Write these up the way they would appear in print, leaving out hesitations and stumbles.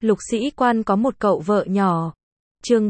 Lục sĩ quan có một cậu vợ nhỏ. Chương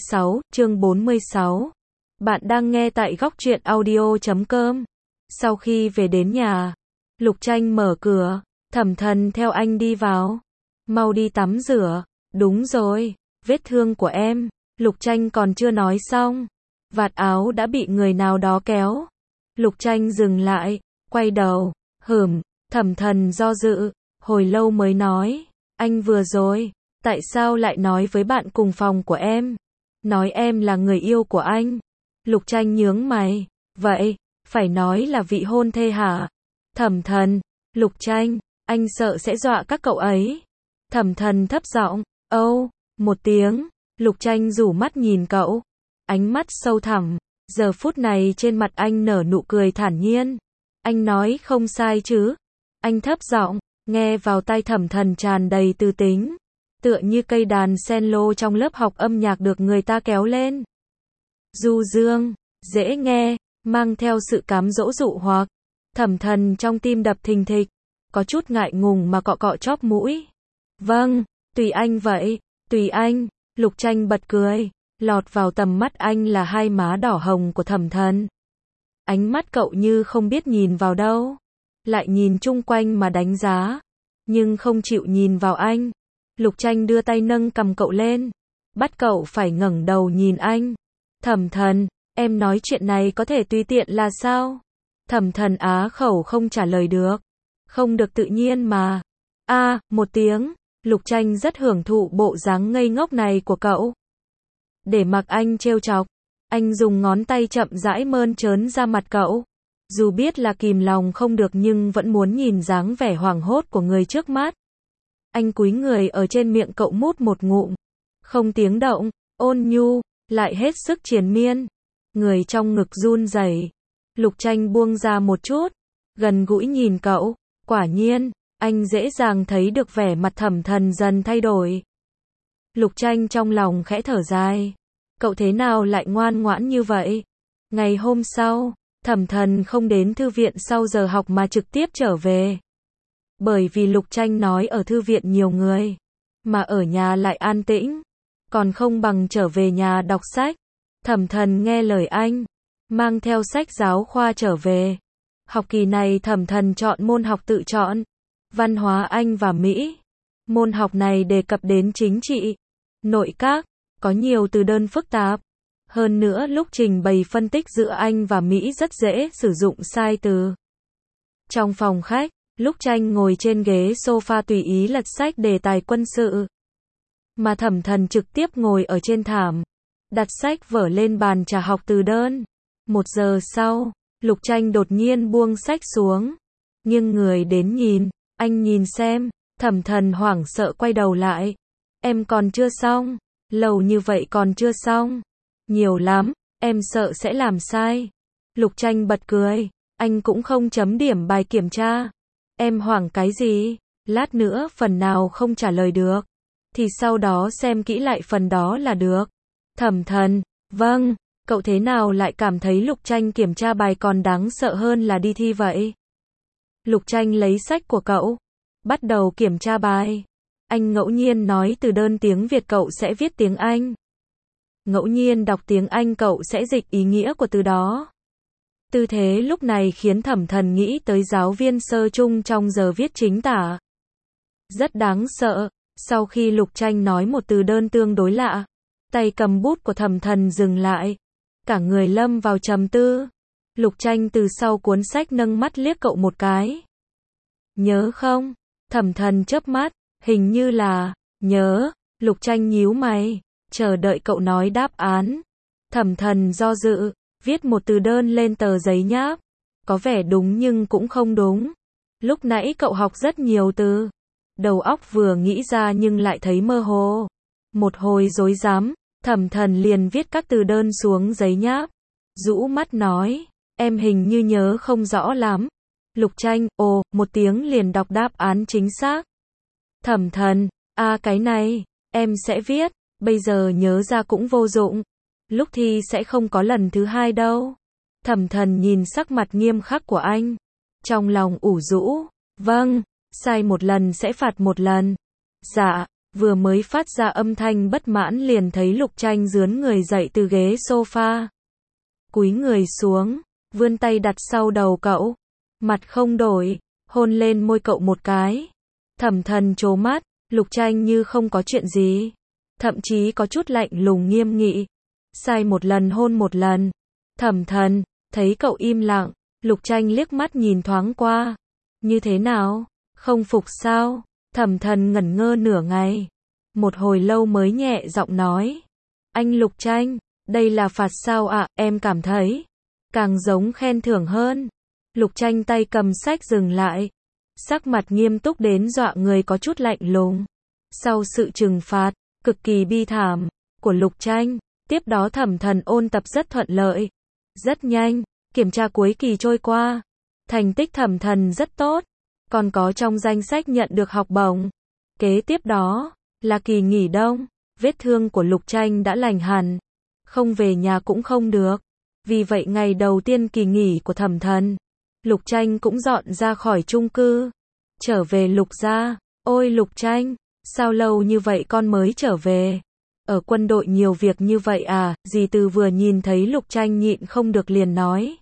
46. Bạn đang nghe tại góc truyện audio.com. Sau khi về đến nhà, Lục Tranh mở cửa, Thẩm Thần theo anh đi vào. Mau đi tắm rửa. Đúng rồi, vết thương của em. Lục Tranh còn chưa nói xong, vạt áo đã bị người nào đó kéo. Lục Tranh dừng lại, quay đầu, Thẩm Thần do dự, hồi lâu mới nói, anh vừa rồi, tại sao lại nói với bạn cùng phòng của em? Nói em là người yêu của anh. Lục Tranh nhướng mày, vậy, phải nói là vị hôn thê hả? Thẩm Thần, Lục Tranh, anh sợ sẽ dọa các cậu ấy. Thẩm Thần thấp giọng, một tiếng. Lục Tranh rủ mắt nhìn cậu, ánh mắt sâu thẳm. Giờ phút này trên mặt anh nở nụ cười thản nhiên. Anh nói không sai chứ? Anh thấp giọng, nghe vào tai Thẩm Thần tràn đầy tư tính, tựa như cây đàn cello trong lớp học âm nhạc được người ta kéo lên. Du dương, dễ nghe, mang theo sự cám dỗ dụ hoặc. Thẩm Thần trong tim đập thình thịch, có chút ngại ngùng mà cọ cọ chóp mũi. Vâng, tùy anh vậy, tùy anh. Lục Tranh bật cười, lọt vào tầm mắt anh là hai má đỏ hồng của Thẩm Thần. Ánh mắt cậu như không biết nhìn vào đâu, lại nhìn chung quanh mà đánh giá, nhưng không chịu nhìn vào anh. Lục Tranh đưa tay nâng cầm cậu lên, bắt cậu phải ngẩng đầu nhìn anh. Thẩm Thần, em nói chuyện này có thể tùy tiện là sao? Thẩm Thần á khẩu không trả lời được. Không được tự nhiên mà. Một tiếng. Lục Tranh rất hưởng thụ bộ dáng ngây ngốc này của cậu. Để mặc anh trêu chọc, anh dùng ngón tay chậm rãi mơn trớn ra mặt cậu. Dù biết là kìm lòng không được nhưng vẫn muốn nhìn dáng vẻ hoảng hốt của người trước mắt. Anh cúi người ở trên miệng cậu mút một ngụm, không tiếng động, ôn nhu, lại hết sức triền miên. Người trong ngực run rẩy. Lục Tranh buông ra một chút, gần gũi nhìn cậu, quả nhiên, anh dễ dàng thấy được vẻ mặt Thẩm Thần dần thay đổi. Lục Tranh trong lòng khẽ thở dài. Cậu thế nào lại ngoan ngoãn như vậy? Ngày hôm sau, Thẩm Thần không đến thư viện sau giờ học mà trực tiếp trở về. Bởi vì Lục Tranh nói ở thư viện nhiều người, mà ở nhà lại an tĩnh, còn không bằng trở về nhà đọc sách. Thẩm Thần nghe lời anh, mang theo sách giáo khoa trở về. Học kỳ này Thẩm Thần chọn môn học tự chọn, văn hóa Anh và Mỹ. Môn học này đề cập đến chính trị, nội các, có nhiều từ đơn phức tạp. Hơn nữa lúc trình bày phân tích giữa Anh và Mỹ rất dễ sử dụng sai từ. Trong phòng khách, Lục Tranh ngồi trên ghế sofa tùy ý lật sách đề tài quân sự, mà Thẩm Thần trực tiếp ngồi ở trên thảm, đặt sách vở lên bàn trà học từ đơn. 1 giờ sau, Lục Tranh đột nhiên buông sách xuống, nghiêng người đến nhìn, anh nhìn xem. Thẩm Thần hoảng sợ quay đầu lại. Em còn chưa xong, lâu như vậy còn chưa xong, nhiều lắm, em sợ sẽ làm sai. Lục Tranh bật cười, anh cũng không chấm điểm bài kiểm tra. Em hoảng cái gì? Lát nữa phần nào không trả lời được, thì sau đó xem kỹ lại phần đó là được. Thẩm Thần, vâng. Cậu thế nào lại cảm thấy Lục Tranh kiểm tra bài còn đáng sợ hơn là đi thi vậy? Lục Tranh lấy sách của cậu, bắt đầu kiểm tra bài. Anh ngẫu nhiên nói từ đơn tiếng Việt cậu sẽ viết tiếng Anh. Ngẫu nhiên đọc tiếng Anh cậu sẽ dịch ý nghĩa của từ đó. Tư thế lúc này khiến Thẩm Thần nghĩ tới giáo viên sơ trung trong giờ viết chính tả. Rất đáng sợ. Sau khi Lục Tranh nói một từ đơn tương đối lạ, tay cầm bút của Thẩm Thần dừng lại. Cả người lâm vào trầm tư. Lục Tranh từ sau cuốn sách nâng mắt liếc cậu một cái. Nhớ không? Thẩm Thần chớp mắt, hình như là, nhớ. Lục Tranh nhíu mày, chờ đợi cậu nói đáp án. Thẩm Thần do dự, viết một từ đơn lên tờ giấy nháp. Có vẻ đúng nhưng cũng không đúng. Lúc nãy cậu học rất nhiều từ. Đầu óc vừa nghĩ ra nhưng lại thấy mơ hồ. Một hồi rối rắm, Thẩm Thần liền viết các từ đơn xuống giấy nháp. Rũ mắt nói, em hình như nhớ không rõ lắm. Lục Tranh, một tiếng liền đọc đáp án chính xác. Thẩm Thần, cái này, em sẽ viết, bây giờ nhớ ra cũng vô dụng. Lúc thi sẽ không có lần thứ hai đâu. Thẩm Thần nhìn sắc mặt nghiêm khắc của anh, trong lòng ủ rũ, vâng, sai một lần sẽ phạt một lần. Dạ, Vừa mới phát ra âm thanh bất mãn liền thấy Lục Tranh rướn người dậy từ ghế sofa. Cúi người xuống, vươn tay đặt sau đầu cậu. Mặt không đổi, hôn lên môi cậu một cái. Thẩm Thần trố mắt, Lục Tranh như không có chuyện gì. Thậm chí có chút lạnh lùng nghiêm nghị. Sai một lần hôn một lần. Thẩm Thần, thấy cậu im lặng, Lục Tranh liếc mắt nhìn thoáng qua. Như thế nào? Không phục sao? Thẩm Thần ngẩn ngơ nửa ngày. Một hồi lâu mới nhẹ giọng nói. Anh Lục Tranh, đây là phạt sao ạ? Em cảm thấy càng giống khen thưởng hơn. Lục Tranh tay cầm sách dừng lại. Sắc mặt nghiêm túc đến dọa người có chút lạnh lùng. Sau sự trừng phạt, cực kỳ bi thảm, của Lục Tranh, tiếp đó Thẩm Thần ôn tập rất thuận lợi. Rất nhanh, kiểm tra cuối kỳ trôi qua. Thành tích Thẩm Thần rất tốt, còn có trong danh sách nhận được học bổng. Kế tiếp đó, là kỳ nghỉ đông, vết thương của Lục Tranh đã lành hẳn. Không về nhà cũng không được. Vì vậy ngày đầu tiên kỳ nghỉ của Thẩm Thần, Lục Tranh cũng dọn ra khỏi chung cư. Trở về Lục gia. Ôi Lục Tranh, sao lâu như vậy con mới trở về? Ở quân đội nhiều việc như vậy à? Dì Từ vừa nhìn thấy Lục Tranh nhịn không được liền nói.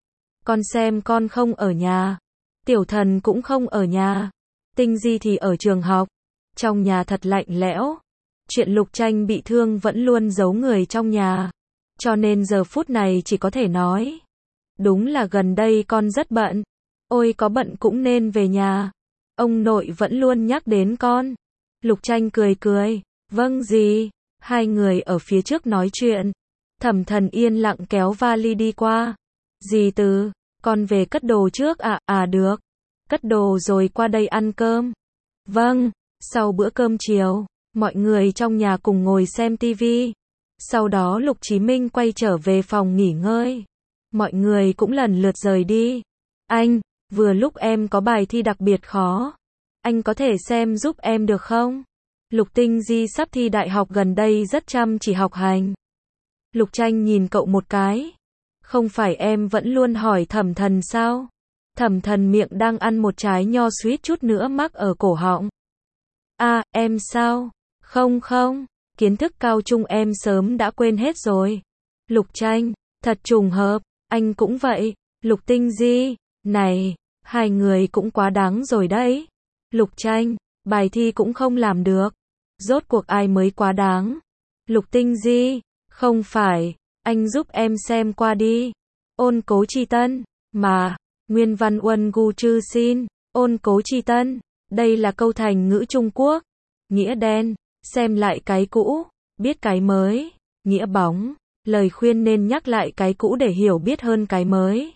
Con xem con không ở nhà. Tiểu Thần cũng không ở nhà. Tinh Di thì ở trường học. Trong nhà thật lạnh lẽo. Chuyện Lục Tranh bị thương vẫn luôn giấu người trong nhà. Cho nên giờ phút này chỉ có thể nói. Đúng là gần đây con rất bận. Ôi có bận cũng nên về nhà. Ông nội vẫn luôn nhắc đến con. Lục Tranh cười cười. Vâng dì. Hai người ở phía trước nói chuyện. Thẩm Thần yên lặng kéo vali đi qua. Dì Từ, con về cất đồ trước ạ. À được. Cất đồ rồi qua đây ăn cơm. Vâng. Sau bữa cơm chiều, mọi người trong nhà cùng ngồi xem tivi. Sau đó Lục Chí Minh quay trở về phòng nghỉ ngơi. Mọi người cũng lần lượt rời đi. Anh, vừa lúc em có bài thi đặc biệt khó. Anh có thể xem giúp em được không? Lục Tinh Di sắp thi đại học gần đây rất chăm chỉ học hành. Lục Tranh nhìn cậu một cái. Không phải em vẫn luôn hỏi Thẩm Thần sao? Thẩm Thần miệng đang ăn một trái nho suýt chút nữa mắc ở cổ họng. À, em sao? Không không, kiến thức cao trung em sớm đã quên hết rồi. Lục Tranh, thật trùng hợp, anh cũng vậy. Lục Tinh Di, này, hai người cũng quá đáng rồi đấy. Lục Tranh, bài thi cũng không làm được. Rốt cuộc ai mới quá đáng? Lục Tinh Di, không phải, anh giúp em xem qua đi. Ôn cố chi tân, mà, nguyên văn uân gu chư xin, ôn cố chi tân. Đây là câu thành ngữ Trung Quốc. Nghĩa đen, xem lại cái cũ, biết cái mới. Nghĩa bóng, lời khuyên nên nhắc lại cái cũ để hiểu biết hơn cái mới.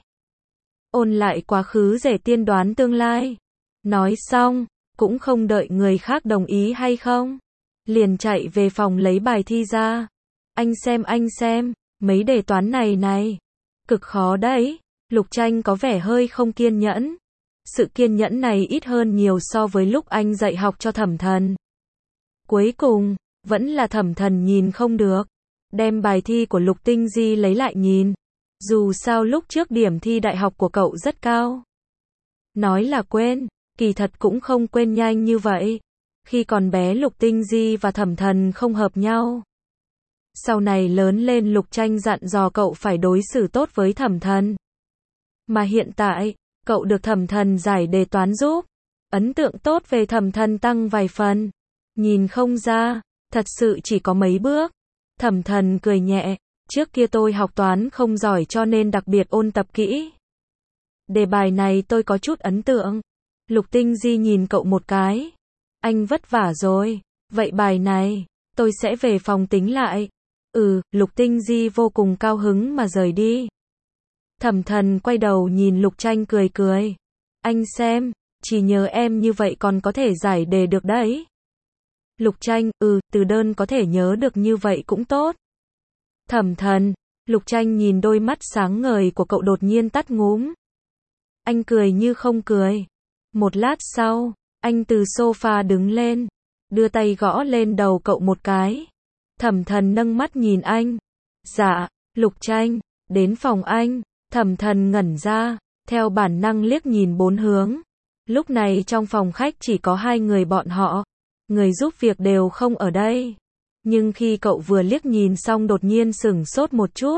Ôn lại quá khứ để tiên đoán tương lai. Nói xong, cũng không đợi người khác đồng ý hay không. Liền chạy về phòng lấy bài thi ra. Anh xem, mấy đề toán này. Cực khó đấy. Lục Tranh có vẻ hơi không kiên nhẫn. Sự kiên nhẫn này ít hơn nhiều so với lúc anh dạy học cho Thẩm Thần. Cuối cùng, vẫn là Thẩm Thần nhìn không được. Đem bài thi của Lục Tinh Di lấy lại nhìn. Dù sao lúc trước điểm thi đại học của cậu rất cao. Nói là quên, kỳ thật cũng không quên nhanh như vậy. Khi còn bé Lục Tinh Di và Thẩm Thần không hợp nhau. Sau này lớn lên Lục Tranh dặn dò cậu phải đối xử tốt với Thẩm Thần. Mà hiện tại, cậu được Thẩm Thần giải đề toán giúp. Ấn tượng tốt về Thẩm Thần tăng vài phần. Nhìn không ra, thật sự chỉ có mấy bước. Thẩm Thần cười nhẹ, trước kia tôi học toán không giỏi cho nên đặc biệt ôn tập kỹ. Đề bài này tôi có chút ấn tượng. Lục Tinh Di nhìn cậu một cái. Anh vất vả rồi, vậy bài này, tôi sẽ về phòng tính lại. Lục Tinh Di vô cùng cao hứng mà rời đi. Thẩm Thần quay đầu nhìn Lục Tranh cười cười. Anh xem, chỉ nhờ em như vậy còn có thể giải đề được đấy. Lục Tranh, từ đơn có thể nhớ được như vậy cũng tốt. Thẩm Thần, Lục Tranh nhìn đôi mắt sáng ngời của cậu đột nhiên tắt ngúm. Anh cười như không cười. Một lát sau, anh từ sofa đứng lên, đưa tay gõ lên đầu cậu một cái. Thẩm Thần nâng mắt nhìn anh. Dạ, Lục Tranh, đến phòng anh. Thẩm Thần ngẩn ra, theo bản năng liếc nhìn bốn hướng. Lúc này trong phòng khách chỉ có hai người bọn họ. người giúp việc đều không ở đây. Nhưng khi cậu vừa liếc nhìn xong đột nhiên sửng sốt một chút.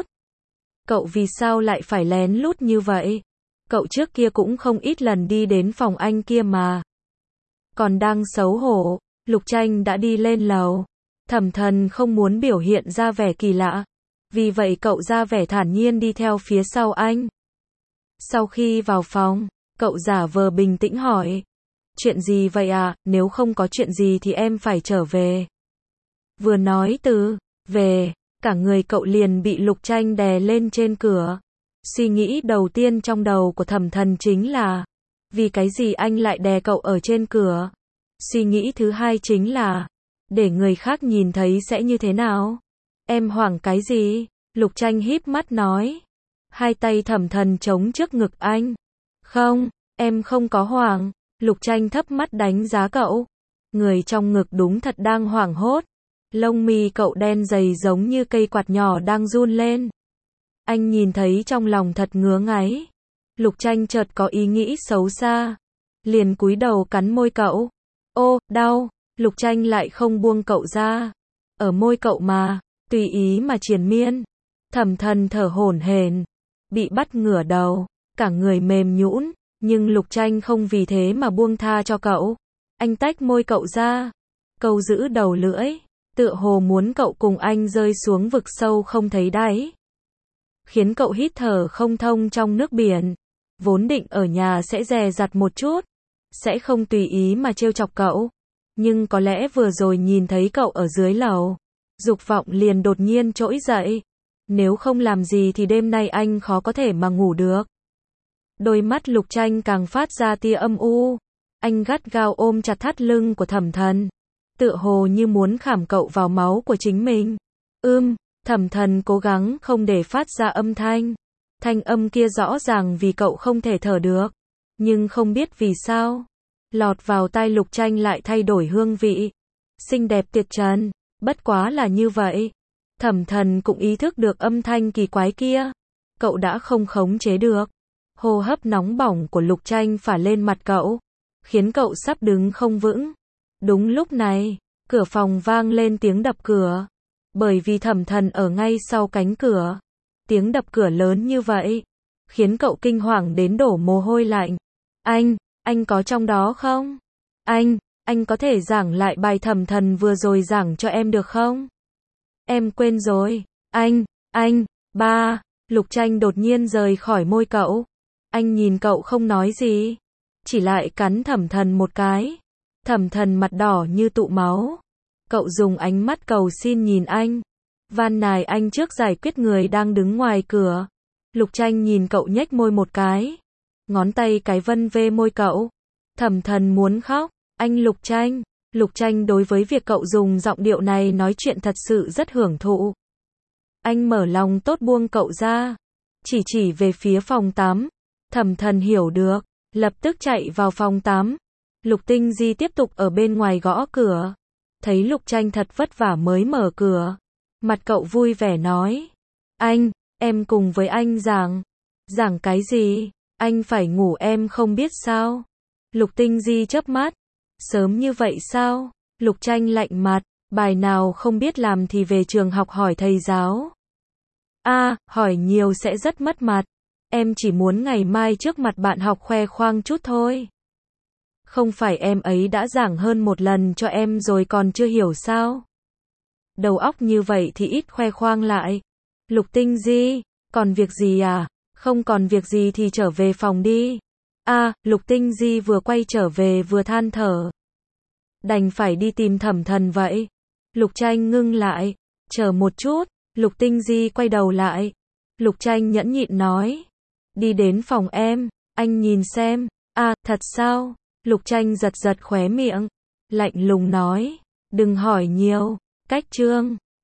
Cậu vì sao lại phải lén lút như vậy? Cậu trước kia cũng không ít lần đi đến phòng anh kia mà. Còn đang xấu hổ, Lục Tranh đã đi lên lầu. Thẩm Thần không muốn biểu hiện ra vẻ kỳ lạ. Vì vậy cậu ra vẻ thản nhiên đi theo phía sau anh. Sau khi vào phòng, cậu giả vờ bình tĩnh hỏi. Chuyện gì vậy à, nếu không có chuyện gì thì em phải trở về. Vừa nói từ về, cả người cậu liền bị Lục Tranh đè lên trên cửa. Suy nghĩ đầu tiên trong đầu của Thẩm Thần chính là, vì cái gì anh lại đè cậu ở trên cửa? Suy nghĩ thứ hai chính là, để người khác nhìn thấy sẽ như thế nào? Em hoảng cái gì? Lục Tranh híp mắt nói. Hai tay Thẩm Thần chống trước ngực anh. Không, em không có hoảng. Lục Tranh thấp mắt đánh giá cậu. Người trong ngực đúng thật đang hoảng hốt. Lông mi cậu đen dày giống như cây quạt nhỏ đang run lên. Anh nhìn thấy trong lòng thật ngứa ngáy. Lục Tranh chợt có ý nghĩ xấu xa. Liền cúi đầu cắn môi cậu. Ô, đau. Lục Tranh lại không buông cậu ra. Ở môi cậu mà, tùy ý mà triền miên. Thẩm Thần thở hổn hển, bị bắt ngửa đầu, cả người mềm nhũn, nhưng Lục Tranh không vì thế mà buông tha cho cậu. Anh tách môi cậu ra, câu giữ đầu lưỡi, tựa hồ muốn cậu cùng anh rơi xuống vực sâu không thấy đáy. Khiến cậu hít thở không thông trong nước biển. Vốn định ở nhà sẽ dè dặt một chút, sẽ không tùy ý mà trêu chọc cậu. Nhưng có lẽ vừa rồi nhìn thấy cậu ở dưới lầu, dục vọng liền đột nhiên trỗi dậy. Nếu không làm gì thì đêm nay anh khó có thể mà ngủ được. Đôi mắt Lục Tranh càng phát ra tia âm u. Anh gắt gao ôm chặt thắt lưng của Thẩm Thần, tựa hồ như muốn khảm cậu vào máu của chính mình. Thẩm Thần cố gắng không để phát ra âm thanh. Thanh âm kia rõ ràng vì cậu không thể thở được. Nhưng không biết vì sao, lọt vào tai Lục Tranh lại thay đổi hương vị. Xinh đẹp tuyệt trần, bất quá là như vậy. Thẩm Thần cũng ý thức được âm thanh kỳ quái kia. Cậu đã không khống chế được. Hô hấp nóng bỏng của Lục Tranh phả lên mặt cậu, khiến cậu sắp đứng không vững. Đúng lúc này, cửa phòng vang lên tiếng đập cửa. Bởi vì Thẩm Thần ở ngay sau cánh cửa. Tiếng đập cửa lớn như vậy, khiến cậu kinh hoàng đến đổ mồ hôi lạnh. Anh có trong đó không? Anh có thể giảng lại bài Thẩm Thần vừa rồi giảng cho em được không? Em quên rồi. Ba. Lục Tranh đột nhiên rời khỏi môi cậu. Anh nhìn cậu không nói gì, chỉ lại cắn Thẩm Thần một cái. Thẩm Thần mặt đỏ như tụ máu. Cậu dùng ánh mắt cầu xin nhìn anh, van nài anh trước giải quyết người đang đứng ngoài cửa. Lục Tranh nhìn cậu nhếch môi một cái, ngón tay cái vân vê môi cậu. Thẩm Thần muốn khóc. Anh Lục Tranh đối với việc cậu dùng giọng điệu này nói chuyện thật sự rất hưởng thụ. Anh mở lòng tốt buông cậu ra, chỉ về phía phòng tắm. Thẩm Thần hiểu được, lập tức chạy vào phòng tắm. Lục Tinh Di tiếp tục ở bên ngoài gõ cửa. Thấy Lục Tranh thật vất vả mới mở cửa. Mặt cậu vui vẻ nói. Em cùng với anh giảng. Giảng cái gì? Anh phải ngủ em không biết sao? Lục Tinh Di chớp mắt. Sớm như vậy sao? Lục Tranh lạnh mặt. Bài nào không biết làm thì về trường học hỏi thầy giáo. Hỏi nhiều sẽ rất mất mặt. Em chỉ muốn ngày mai trước mặt bạn học khoe khoang chút thôi. Không phải em ấy đã giảng hơn một lần cho em rồi còn chưa hiểu sao? Đầu óc như vậy thì ít khoe khoang lại. Lục Tinh Di, còn việc gì à? Không còn việc gì thì trở về phòng đi. Lục Tinh Di vừa quay trở về vừa than thở. Đành phải đi tìm Thẩm Thần vậy. Lục Tranh ngưng lại. Chờ một chút. Lục Tinh Di quay đầu lại. Lục Tranh nhẫn nhịn nói. Đi đến phòng em, anh nhìn xem. Thật sao? Lục Tranh giật giật khóe miệng. Lạnh lùng nói. Đừng hỏi nhiều. Cách chương